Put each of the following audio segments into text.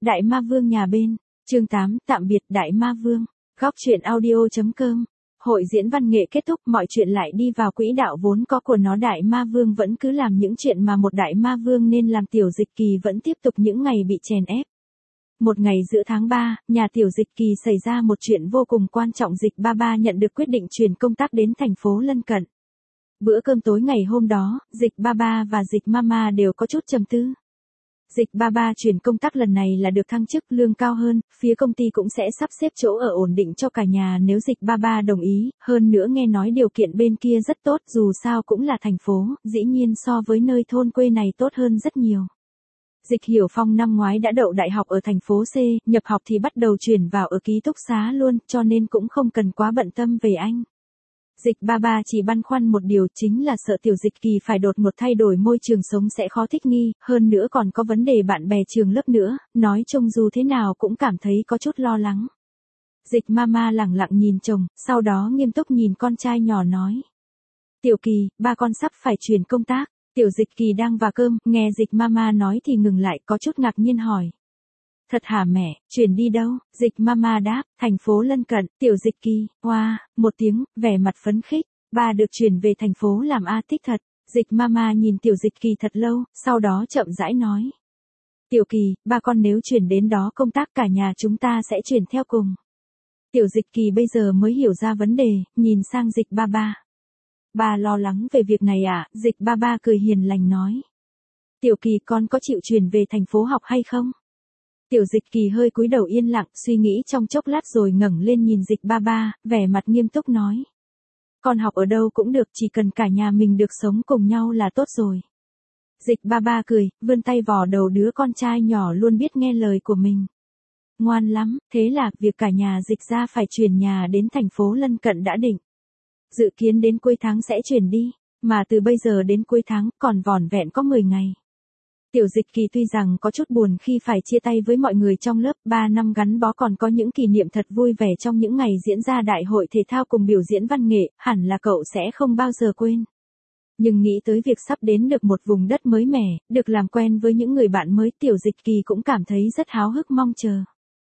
Đại Ma Vương nhà bên, chương 8, tạm biệt Đại Ma Vương. Góc truyện audio.com. Hội diễn văn nghệ kết thúc, mọi chuyện lại đi vào quỹ đạo vốn có của nó. Đại Ma Vương vẫn cứ làm những chuyện mà một Đại Ma Vương nên làm. Tiểu Dịch Kỳ vẫn tiếp tục những ngày bị chèn ép. Một ngày giữa tháng 3, nhà Tiểu Dịch Kỳ xảy ra một chuyện vô cùng quan trọng. Dịch Ba Ba nhận được quyết định chuyển công tác đến thành phố lân cận. Bữa cơm tối ngày hôm đó, Dịch Ba Ba và Dịch Mama đều có chút trầm tư. Dịch Ba Ba chuyển công tác lần này là được thăng chức, lương cao hơn, phía công ty cũng sẽ sắp xếp chỗ ở ổn định cho cả nhà nếu Dịch Ba Ba đồng ý, hơn nữa nghe nói điều kiện bên kia rất tốt, dù sao cũng là thành phố, dĩ nhiên so với nơi thôn quê này tốt hơn rất nhiều. Dịch Hiểu Phong năm ngoái đã đậu đại học ở thành phố C, nhập học thì bắt đầu chuyển vào ở ký túc xá luôn, cho nên cũng không cần quá bận tâm về anh. Dịch Ba Ba chỉ băn khoăn một điều, chính là sợ Tiểu Dịch Kỳ phải đột ngột thay đổi môi trường sống sẽ khó thích nghi, hơn nữa còn có vấn đề bạn bè trường lớp nữa, nói chung dù thế nào cũng cảm thấy có chút lo lắng. Dịch Mama lẳng lặng nhìn chồng, sau đó nghiêm túc nhìn con trai nhỏ nói. Tiểu Kỳ, ba con sắp phải chuyển công tác. Tiểu Dịch Kỳ đang vào cơm, nghe Dịch Mama nói thì ngừng lại, có chút ngạc nhiên hỏi. Thật hả mẹ, chuyển đi đâu? Dịch Mama đáp, thành phố lân cận. Tiểu Dịch Kỳ, hoa, một tiếng, vẻ mặt phấn khích. Ba được chuyển về thành phố làm a, thích thật. Dịch Mama nhìn Tiểu Dịch Kỳ thật lâu, sau đó chậm rãi nói. Tiểu Kỳ, ba con nếu chuyển đến đó công tác cả nhà chúng ta sẽ chuyển theo cùng. Tiểu Dịch Kỳ bây giờ mới hiểu ra vấn đề, nhìn sang Dịch Ba Ba. Ba lo lắng về việc này à? Dịch Ba Ba cười hiền lành nói. Tiểu Kỳ, con có chịu chuyển về thành phố học hay không? Tiểu Dịch Kỳ hơi cúi đầu yên lặng, suy nghĩ trong chốc lát rồi ngẩng lên nhìn Dịch Ba Ba, vẻ mặt nghiêm túc nói. Con học ở đâu cũng được, chỉ cần cả nhà mình được sống cùng nhau là tốt rồi. Dịch Ba Ba cười, vươn tay vò đầu đứa con trai nhỏ luôn biết nghe lời của mình. Ngoan lắm, thế là việc cả nhà Dịch ra phải chuyển nhà đến thành phố lân cận đã định. Dự kiến đến cuối tháng sẽ chuyển đi, mà từ bây giờ đến cuối tháng còn vỏn vẹn có 10 ngày. Tiểu Dịch Kỳ tuy rằng có chút buồn khi phải chia tay với mọi người trong lớp, 3 năm gắn bó còn có những kỷ niệm thật vui vẻ trong những ngày diễn ra đại hội thể thao cùng biểu diễn văn nghệ, hẳn là cậu sẽ không bao giờ quên. Nhưng nghĩ tới việc sắp đến được một vùng đất mới mẻ, được làm quen với những người bạn mới, Tiểu Dịch Kỳ cũng cảm thấy rất háo hức mong chờ.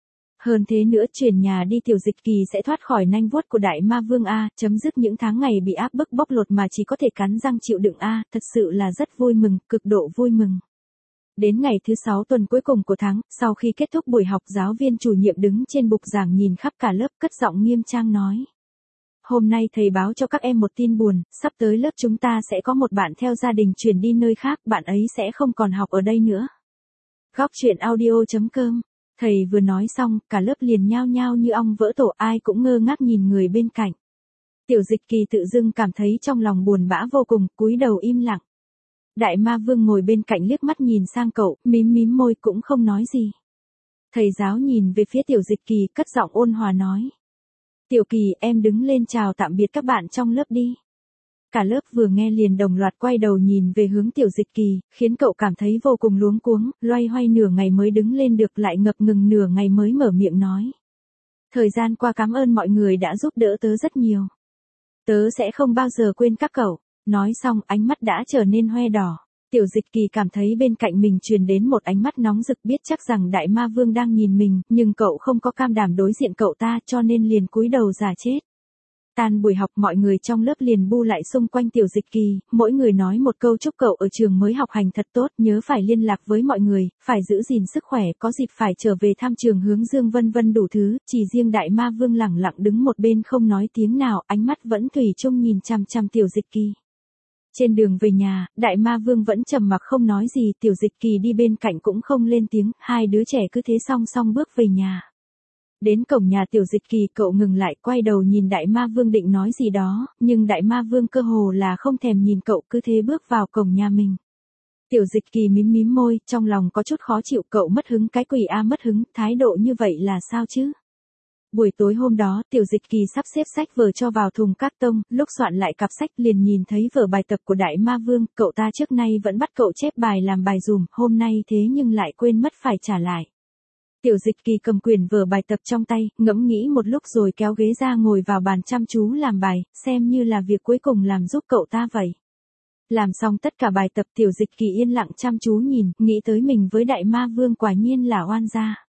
Hơn thế nữa, chuyển nhà đi Tiểu Dịch Kỳ sẽ thoát khỏi nanh vuốt của Đại Ma Vương A, chấm dứt những tháng ngày bị áp bức bóc lột mà chỉ có thể cắn răng chịu đựng A, thật sự là rất vui mừng, cực độ vui mừng. Đến ngày thứ 6 tuần cuối cùng của tháng, sau khi kết thúc buổi học, giáo viên chủ nhiệm đứng trên bục giảng nhìn khắp cả lớp, cất giọng nghiêm trang nói. Hôm nay thầy báo cho các em một tin buồn, sắp tới lớp chúng ta sẽ có một bạn theo gia đình chuyển đi nơi khác, bạn ấy sẽ không còn học ở đây nữa. Góc truyện audio.com. Thầy vừa nói xong, cả lớp liền nhao nhao như ong vỡ tổ, ai cũng ngơ ngác nhìn người bên cạnh. Tiểu Dịch Kỳ tự dưng cảm thấy trong lòng buồn bã vô cùng, cúi đầu im lặng. Đại Ma Vương ngồi bên cạnh liếc mắt nhìn sang cậu, mím mím môi cũng không nói gì. Thầy giáo nhìn về phía Tiểu Dịch Kỳ, cất giọng ôn hòa nói. Tiểu Kỳ, em đứng lên chào tạm biệt các bạn trong lớp đi. Cả lớp vừa nghe liền đồng loạt quay đầu nhìn về hướng Tiểu Dịch Kỳ, khiến cậu cảm thấy vô cùng luống cuống, loay hoay nửa ngày mới đứng lên được, lại ngập ngừng nửa ngày mới mở miệng nói. Thời gian qua cảm ơn mọi người đã giúp đỡ tớ rất nhiều. Tớ sẽ không bao giờ quên các cậu. Nói xong, ánh mắt đã trở nên hoe đỏ. Tiểu Dịch Kỳ cảm thấy bên cạnh mình truyền đến một ánh mắt nóng rực, biết chắc rằng Đại Ma Vương đang nhìn mình, nhưng cậu không có cam đảm đối diện cậu ta, cho nên liền cúi đầu giả chết. Tan buổi học, mọi người trong lớp liền bu lại xung quanh Tiểu Dịch Kỳ, mỗi người nói một câu chúc cậu ở trường mới học hành thật tốt, nhớ phải liên lạc với mọi người, phải giữ gìn sức khỏe, có dịp phải trở về thăm trường hướng dương vân vân đủ thứ, chỉ riêng Đại Ma Vương lẳng lặng đứng một bên không nói tiếng nào, ánh mắt vẫn thủy chung nhìn chằm chằm Tiểu Dịch Kỳ. Trên đường về nhà, Đại Ma Vương vẫn trầm mặc không nói gì, Tiểu Dịch Kỳ đi bên cạnh cũng không lên tiếng, hai đứa trẻ cứ thế song song bước về nhà. Đến cổng nhà Tiểu Dịch Kỳ, cậu ngừng lại, quay đầu nhìn Đại Ma Vương định nói gì đó, nhưng Đại Ma Vương cơ hồ là không thèm nhìn cậu, cứ thế bước vào cổng nhà mình. Tiểu Dịch Kỳ mím mím môi, trong lòng có chút khó chịu, cậu mất hứng cái quỷ a, mất hứng, thái độ như vậy là sao chứ? Buổi tối hôm đó, Tiểu Dịch Kỳ sắp xếp sách vở cho vào thùng các tông, lúc soạn lại cặp sách liền nhìn thấy vở bài tập của Đại Ma Vương, cậu ta trước nay vẫn bắt cậu chép bài làm bài dùm, hôm nay thế nhưng lại quên mất phải trả lại. Tiểu Dịch Kỳ cầm quyển vở bài tập trong tay, ngẫm nghĩ một lúc rồi kéo ghế ra ngồi vào bàn chăm chú làm bài, xem như là việc cuối cùng làm giúp cậu ta vậy. Làm xong tất cả bài tập, Tiểu Dịch Kỳ yên lặng chăm chú nhìn, nghĩ tới mình với Đại Ma Vương quả nhiên là oan gia.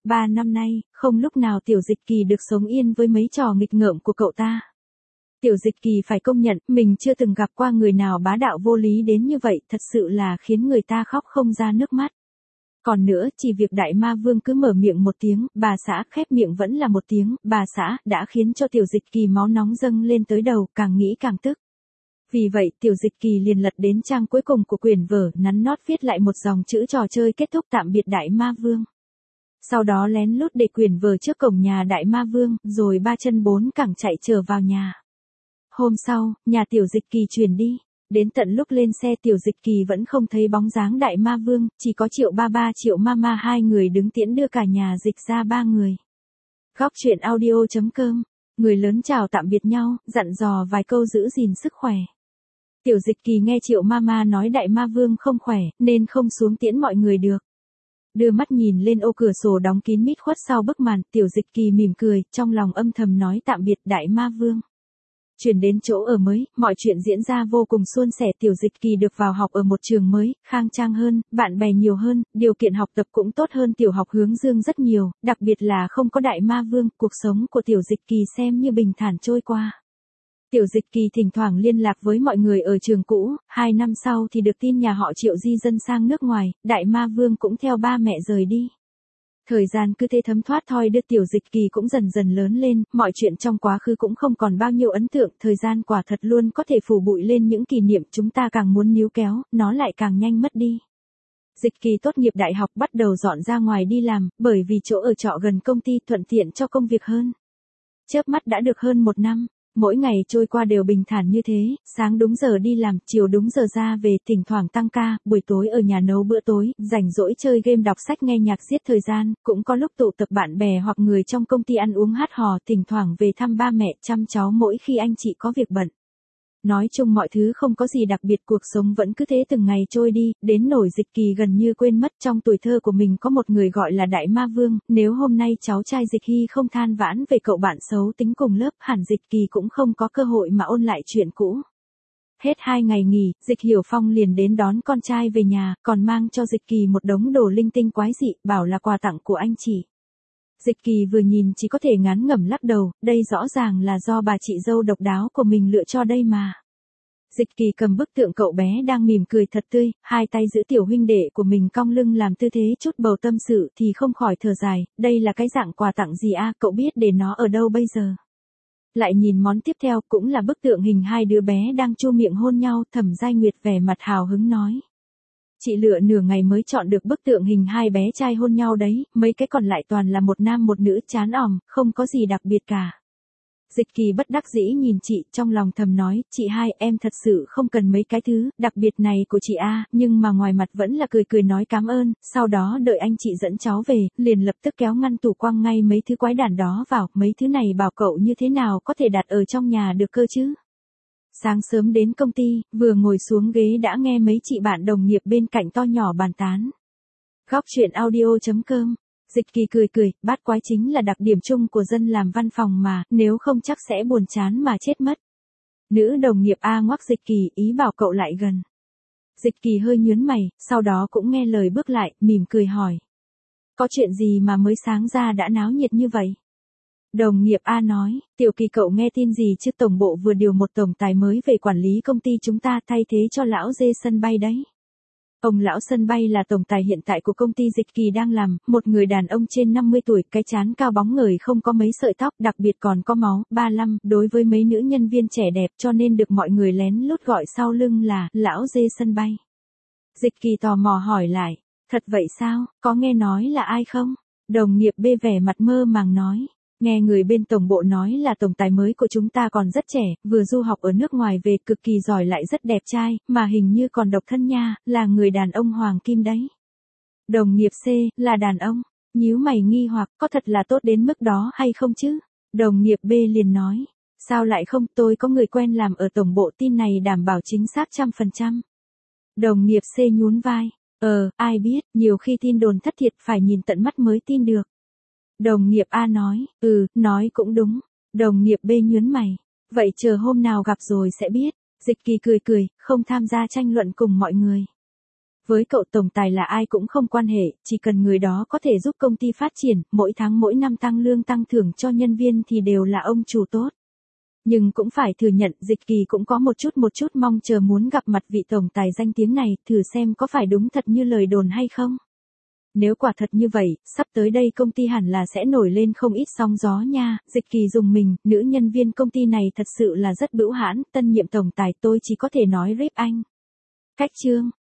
3 năm nay, không lúc nào Tiểu Dịch Kỳ được sống yên với mấy trò nghịch ngợm của cậu ta. Tiểu Dịch Kỳ phải công nhận, mình chưa từng gặp qua người nào bá đạo vô lý đến như vậy, thật sự là khiến người ta khóc không ra nước mắt. Còn nữa, chỉ việc Đại Ma Vương cứ mở miệng một tiếng, bà xã, khép miệng vẫn là một tiếng, bà xã, đã khiến cho Tiểu Dịch Kỳ máu nóng dâng lên tới đầu, càng nghĩ càng tức. Vì vậy, Tiểu Dịch Kỳ liền lật đến trang cuối cùng của quyển vở, nắn nót viết lại một dòng chữ trò chơi kết thúc tạm biệt Đại Ma Vương. Sau đó lén lút để quyển vở trước cổng nhà Đại Ma Vương, rồi ba chân bốn cẳng chạy trở vào nhà. Hôm sau, nhà Tiểu Dịch Kỳ chuyển đi. Đến tận lúc lên xe Tiểu Dịch Kỳ vẫn không thấy bóng dáng Đại Ma Vương, chỉ có Triệu Ba Ba Triệu Mama hai người đứng tiễn đưa cả nhà Dịch ra ba người. Góc truyện audio.com, người lớn chào tạm biệt nhau, dặn dò vài câu giữ gìn sức khỏe. Tiểu Dịch Kỳ nghe Triệu Mama nói Đại Ma Vương không khỏe, nên không xuống tiễn mọi người được. Đưa mắt nhìn lên ô cửa sổ đóng kín mít khuất sau bức màn, Tiểu Dịch Kỳ mỉm cười, trong lòng âm thầm nói tạm biệt Đại Ma Vương. Chuyển đến chỗ ở mới, mọi chuyện diễn ra vô cùng suôn sẻ. Tiểu Dịch Kỳ được vào học ở một trường mới, khang trang hơn, bạn bè nhiều hơn, điều kiện học tập cũng tốt hơn tiểu học Hướng Dương rất nhiều, đặc biệt là không có Đại Ma Vương, cuộc sống của Tiểu Dịch Kỳ xem như bình thản trôi qua. Tiểu Dịch Kỳ thỉnh thoảng liên lạc với mọi người ở trường cũ, 2 năm sau thì được tin nhà họ Triệu di dân sang nước ngoài, Đại Ma Vương cũng theo ba mẹ rời đi. Thời gian cứ thế thấm thoát thoi đưa Tiểu Dịch Kỳ cũng dần dần lớn lên, mọi chuyện trong quá khứ cũng không còn bao nhiêu ấn tượng, thời gian quả thật luôn có thể phủ bụi lên những kỷ niệm, chúng ta càng muốn níu kéo, nó lại càng nhanh mất đi. Dịch Kỳ tốt nghiệp đại học bắt đầu dọn ra ngoài đi làm, bởi vì chỗ ở trọ gần công ty thuận tiện cho công việc hơn. Chớp mắt đã được hơn 1 năm. Mỗi ngày trôi qua đều bình thản như thế, sáng đúng giờ đi làm, chiều đúng giờ ra về, thỉnh thoảng tăng ca, buổi tối ở nhà nấu bữa tối, rảnh rỗi chơi game đọc sách nghe nhạc giết thời gian, cũng có lúc tụ tập bạn bè hoặc người trong công ty ăn uống hát hò, thỉnh thoảng về thăm ba mẹ chăm cháu mỗi khi anh chị có việc bận. Nói chung mọi thứ không có gì đặc biệt, cuộc sống vẫn cứ thế từng ngày trôi đi, đến nỗi Dịch Kỳ gần như quên mất trong tuổi thơ của mình có một người gọi là Đại Ma Vương, nếu hôm nay cháu trai Dịch Hy không than vãn về cậu bạn xấu tính cùng lớp, hẳn Dịch Kỳ cũng không có cơ hội mà ôn lại chuyện cũ. Hết 2 ngày nghỉ, Dịch Hiểu Phong liền đến đón con trai về nhà, còn mang cho Dịch Kỳ một đống đồ linh tinh quái dị, bảo là quà tặng của anh chị. Dịch Kỳ vừa nhìn chỉ có thể ngán ngẩm lắc đầu, đây rõ ràng là do bà chị dâu độc đáo của mình lựa cho đây mà. Dịch Kỳ cầm bức tượng cậu bé đang mỉm cười thật tươi, hai tay giữ tiểu huynh đệ của mình cong lưng làm tư thế chút bầu tâm sự thì không khỏi thở dài, đây là cái dạng quà tặng gì a, cậu biết để nó ở đâu bây giờ. Lại nhìn món tiếp theo cũng là bức tượng hình hai đứa bé đang chu miệng hôn nhau, Thẩm Giai Nguyệt vẻ mặt hào hứng nói. Chị lựa nửa ngày mới chọn được bức tượng hình hai bé trai hôn nhau đấy, mấy cái còn lại toàn là một nam một nữ chán òm, không có gì đặc biệt cả. Dịch Kỳ bất đắc dĩ nhìn chị, trong lòng thầm nói, chị hai, em thật sự không cần mấy cái thứ đặc biệt này của chị a, nhưng mà ngoài mặt vẫn là cười cười nói cảm ơn, sau đó đợi anh chị dẫn cháu về, liền lập tức kéo ngăn tủ quăng ngay mấy thứ quái đản đó vào, mấy thứ này bảo cậu như thế nào có thể đặt ở trong nhà được cơ chứ. Sáng sớm đến công ty, vừa ngồi xuống ghế đã nghe mấy chị bạn đồng nghiệp bên cạnh to nhỏ bàn tán. Góc truyện audio.com, Dịch Kỳ cười cười, bát quái chính là đặc điểm chung của dân làm văn phòng mà, nếu không chắc sẽ buồn chán mà chết mất. Nữ đồng nghiệp A ngoắc Dịch Kỳ, ý bảo cậu lại gần. Dịch Kỳ hơi nhướng mày, sau đó cũng nghe lời bước lại, mỉm cười hỏi. Có chuyện gì mà mới sáng ra đã náo nhiệt như vậy? Đồng nghiệp A nói, Tiểu Kỳ cậu nghe tin gì chứ, tổng bộ vừa điều một tổng tài mới về quản lý công ty chúng ta thay thế cho lão dê sân bay đấy. Ông lão sân bay là tổng tài hiện tại của công ty Dịch Kỳ đang làm, một người đàn ông trên 50 tuổi, cái trán cao bóng ngời không có mấy sợi tóc, đặc biệt còn có máu, 35, đối với mấy nữ nhân viên trẻ đẹp cho nên được mọi người lén lút gọi sau lưng là, lão dê sân bay. Dịch Kỳ tò mò hỏi lại, thật vậy sao, có nghe nói là ai không? Đồng nghiệp B vẻ mặt mơ màng nói. Nghe người bên tổng bộ nói là tổng tài mới của chúng ta còn rất trẻ, vừa du học ở nước ngoài về, cực kỳ giỏi lại rất đẹp trai, mà hình như còn độc thân nha, là người đàn ông Hoàng Kim đấy. Đồng nghiệp C, là đàn ông, nhíu mày nghi hoặc, có thật là tốt đến mức đó hay không chứ? Đồng nghiệp B liền nói, sao lại không, tôi có người quen làm ở tổng bộ, tin này đảm bảo chính xác 100%. Đồng nghiệp C nhún vai, ai biết, nhiều khi tin đồn thất thiệt phải nhìn tận mắt mới tin được. Đồng nghiệp A nói, nói cũng đúng. Đồng nghiệp B nhướng mày, vậy chờ hôm nào gặp rồi sẽ biết. Dịch Kỳ cười cười, không tham gia tranh luận cùng mọi người. Với cậu tổng tài là ai cũng không quan hệ, chỉ cần người đó có thể giúp công ty phát triển, mỗi tháng mỗi năm tăng lương tăng thưởng cho nhân viên thì đều là ông chủ tốt. Nhưng cũng phải thừa nhận Dịch Kỳ cũng có một chút mong chờ muốn gặp mặt vị tổng tài danh tiếng này, thử xem có phải đúng thật như lời đồn hay không. Nếu quả thật như vậy, sắp tới đây công ty hẳn là sẽ nổi lên không ít sóng gió nha. Dịch Kỳ dùng mình, nữ nhân viên công ty này thật sự là rất bữu hãn, tân nhiệm tổng tài tôi chỉ có thể nói rip anh. Cách chương